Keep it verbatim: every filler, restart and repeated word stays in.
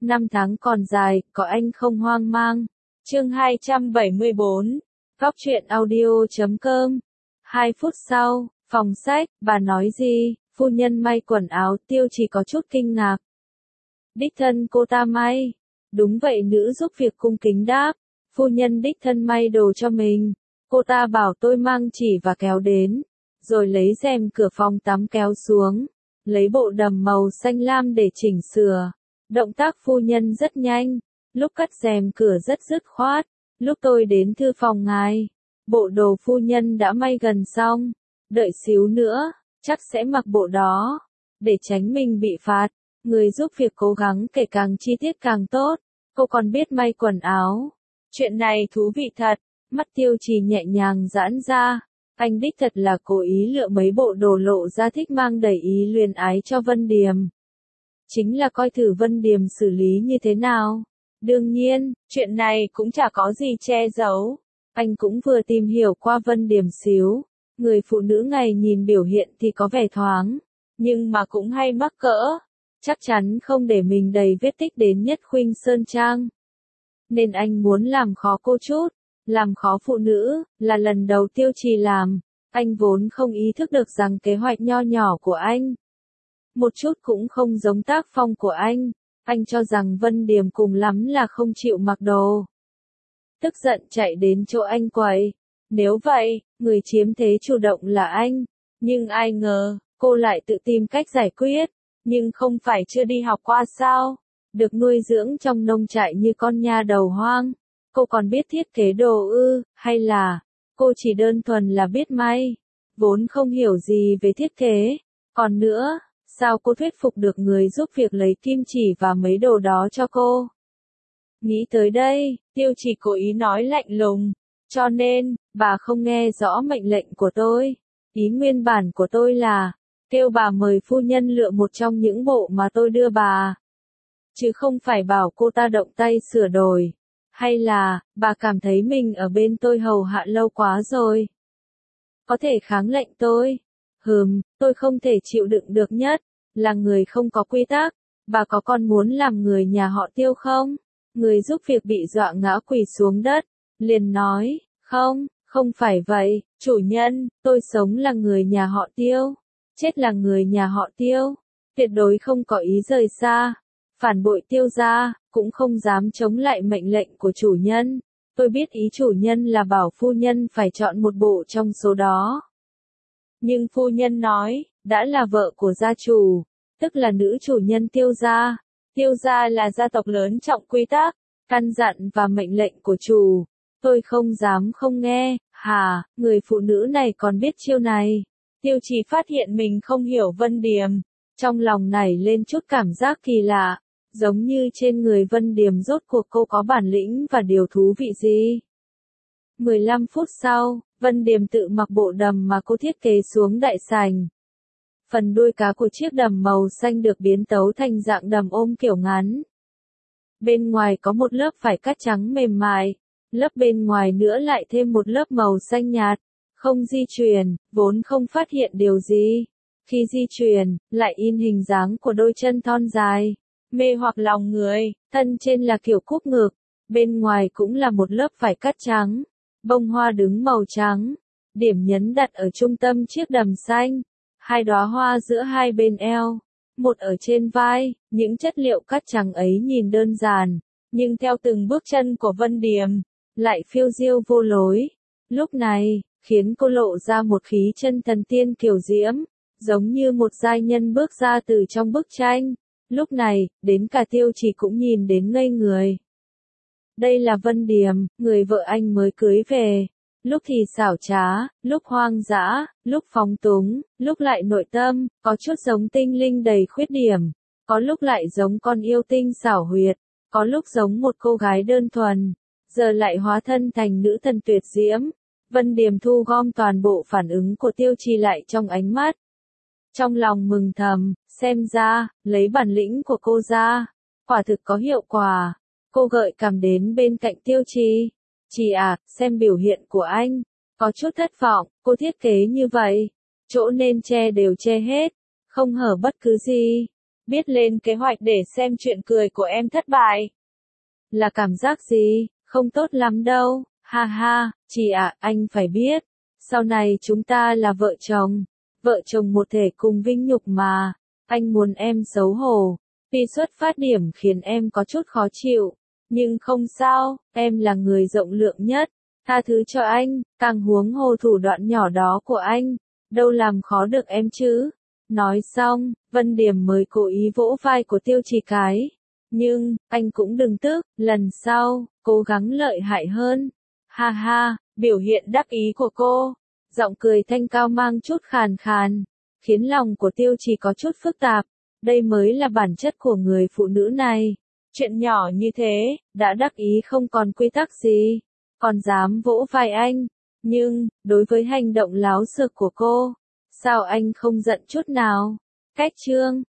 Năm tháng còn dài, có anh không hoang mang. Chương hai trăm bảy mươi bốn. Góc truyện audio chấm com. Hai phút sau, phòng sách, bà nói gì? Phu nhân may quần áo, Tiêu Chỉ có chút kinh ngạc. Đích thân cô ta may. Đúng vậy, nữ giúp việc cung kính đáp. Phu nhân đích thân may đồ cho mình. Cô ta bảo tôi mang chỉ và kéo đến. Rồi lấy rèm cửa phòng tắm kéo xuống. Lấy bộ đầm màu xanh lam để chỉnh sửa. Động tác phu nhân rất nhanh. Lúc cắt rèm cửa rất dứt khoát. Lúc tôi đến thư phòng ngài, bộ đồ phu nhân đã may gần xong. Đợi xíu nữa, chắc sẽ mặc bộ đó. Để tránh mình bị phạt, người giúp việc cố gắng kể càng chi tiết càng tốt. Cô còn biết may quần áo. Chuyện này thú vị thật. Mắt Tiêu Chỉ nhẹ nhàng giãn ra. Anh đích thật là cố ý lựa mấy bộ đồ lộ ra thích mang đầy ý luyến ái cho Vân Điềm. Chính là coi thử Vân Điềm xử lý như thế nào. Đương nhiên, chuyện này cũng chả có gì che giấu. Anh cũng vừa tìm hiểu qua Vân Điềm xíu. Người phụ nữ ngày nhìn biểu hiện thì có vẻ thoáng, nhưng mà cũng hay mắc cỡ. Chắc chắn không để mình đầy vết tích đến Nhất Khuynh Sơn Trang. Nên anh muốn làm khó cô chút. Làm khó phụ nữ, là lần đầu Tiêu Chỉ làm. Anh vốn không ý thức được rằng kế hoạch nho nhỏ của anh một chút cũng không giống tác phong của anh. Anh cho rằng Vân Điềm cùng lắm là không chịu mặc đồ. Tức giận chạy đến chỗ anh quầy. Nếu vậy, người chiếm thế chủ động là anh. Nhưng ai ngờ, cô lại tự tìm cách giải quyết. Nhưng không phải chưa đi học qua sao? Được nuôi dưỡng trong nông trại như con nha đầu hoang. Cô còn biết thiết kế đồ ư, hay là cô chỉ đơn thuần là biết may, vốn không hiểu gì về thiết kế. Còn nữa, sao cô thuyết phục được người giúp việc lấy kim chỉ và mấy đồ đó cho cô? Nghĩ tới đây, Tiêu Chỉ cố ý nói lạnh lùng. Cho nên, bà không nghe rõ mệnh lệnh của tôi. Ý nguyên bản của tôi là, kêu bà mời phu nhân lựa một trong những bộ mà tôi đưa bà. Chứ không phải bảo cô ta động tay sửa đổi. Hay là, bà cảm thấy mình ở bên tôi hầu hạ lâu quá rồi. Có thể kháng lệnh tôi. Hừm, tôi không thể chịu đựng được nhất. Là người không có quy tắc. Bà có còn muốn làm người nhà họ Tiêu không? Người giúp việc bị dọa ngã quỳ xuống đất. Liền nói, không, không phải vậy, chủ nhân, tôi sống là người nhà họ Tiêu. Chết là người nhà họ Tiêu. Tuyệt đối không có ý rời xa. Phản bội Tiêu gia, cũng không dám chống lại mệnh lệnh của chủ nhân. Tôi biết ý chủ nhân là bảo phu nhân phải chọn một bộ trong số đó. Nhưng phu nhân nói, đã là vợ của gia chủ, tức là nữ chủ nhân Tiêu gia. Tiêu gia là gia tộc lớn trọng quy tắc, căn dặn và mệnh lệnh của chủ. Tôi không dám không nghe. Hà, người phụ nữ này còn biết chiêu này. Tiêu Chỉ phát hiện mình không hiểu Vân Điềm. Trong lòng nảy lên chút cảm giác kỳ lạ. Giống như trên người Vân Điềm rốt cuộc cô có bản lĩnh và điều thú vị gì. mười lăm phút sau, Vân Điềm tự mặc bộ đầm mà cô thiết kế xuống đại sảnh. Phần đuôi cá của chiếc đầm màu xanh được biến tấu thành dạng đầm ôm kiểu ngắn. Bên ngoài có một lớp vải cắt trắng mềm mại, lớp bên ngoài nữa lại thêm một lớp màu xanh nhạt. Không di chuyển, vốn không phát hiện điều gì. Khi di chuyển, lại in hình dáng của đôi chân thon dài. Mê hoặc lòng người, thân trên là kiểu cúp ngực, bên ngoài cũng là một lớp vải cắt trắng, bông hoa đứng màu trắng, điểm nhấn đặt ở trung tâm chiếc đầm xanh, hai đóa hoa giữa hai bên eo, một ở trên vai. Những chất liệu cắt trắng ấy nhìn đơn giản, nhưng theo từng bước chân của Vân Điềm, lại phiêu diêu vô lối. Lúc này, khiến cô lộ ra một khí chân thần tiên kiều diễm, giống như một giai nhân bước ra từ trong bức tranh. Lúc này, đến cả Tiêu Chỉ cũng nhìn đến ngây người. Đây là Vân Điềm, người vợ anh mới cưới về. Lúc thì xảo trá, lúc hoang dã, lúc phóng túng, lúc lại nội tâm, có chút giống tinh linh đầy khuyết điểm. Có lúc lại giống con yêu tinh xảo huyệt, có lúc giống một cô gái đơn thuần. Giờ lại hóa thân thành nữ thần tuyệt diễm. Vân Điềm thu gom toàn bộ phản ứng của Tiêu Chỉ lại trong ánh mắt. Trong lòng mừng thầm, xem ra, lấy bản lĩnh của cô ra, quả thực có hiệu quả. Cô gợi cảm đến bên cạnh Tiêu Chỉ. Chỉ à, xem biểu hiện của anh, có chút thất vọng, cô thiết kế như vậy, chỗ nên che đều che hết, không hở bất cứ gì. biết lên kế hoạch để xem chuyện cười của em thất bại. Là cảm giác gì? Không tốt lắm đâu, ha ha, chị ạ, anh phải biết. Sau này chúng ta là vợ chồng, vợ chồng một thể cùng vinh nhục mà. Anh muốn em xấu hổ. Tuy xuất phát điểm khiến em có chút khó chịu, nhưng không sao, em là người rộng lượng nhất. Tha thứ cho anh, càng huống hồ thủ đoạn nhỏ đó của anh, đâu làm khó được em chứ. Nói xong, Vân Điểm mới cố ý vỗ vai của Tiêu Chỉ cái. Nhưng, anh cũng đừng tức, lần sau, cố gắng lợi hại hơn. Ha ha, biểu hiện đắc ý của cô, giọng cười thanh cao mang chút khàn khàn, khiến lòng của Tiêu Chỉ có chút phức tạp. Đây mới là bản chất của người phụ nữ này. Chuyện nhỏ như thế, đã đắc ý không còn quy tắc gì, còn dám vỗ vai anh. Nhưng, đối với hành động láo xược của cô, sao anh không giận chút nào? Cách chương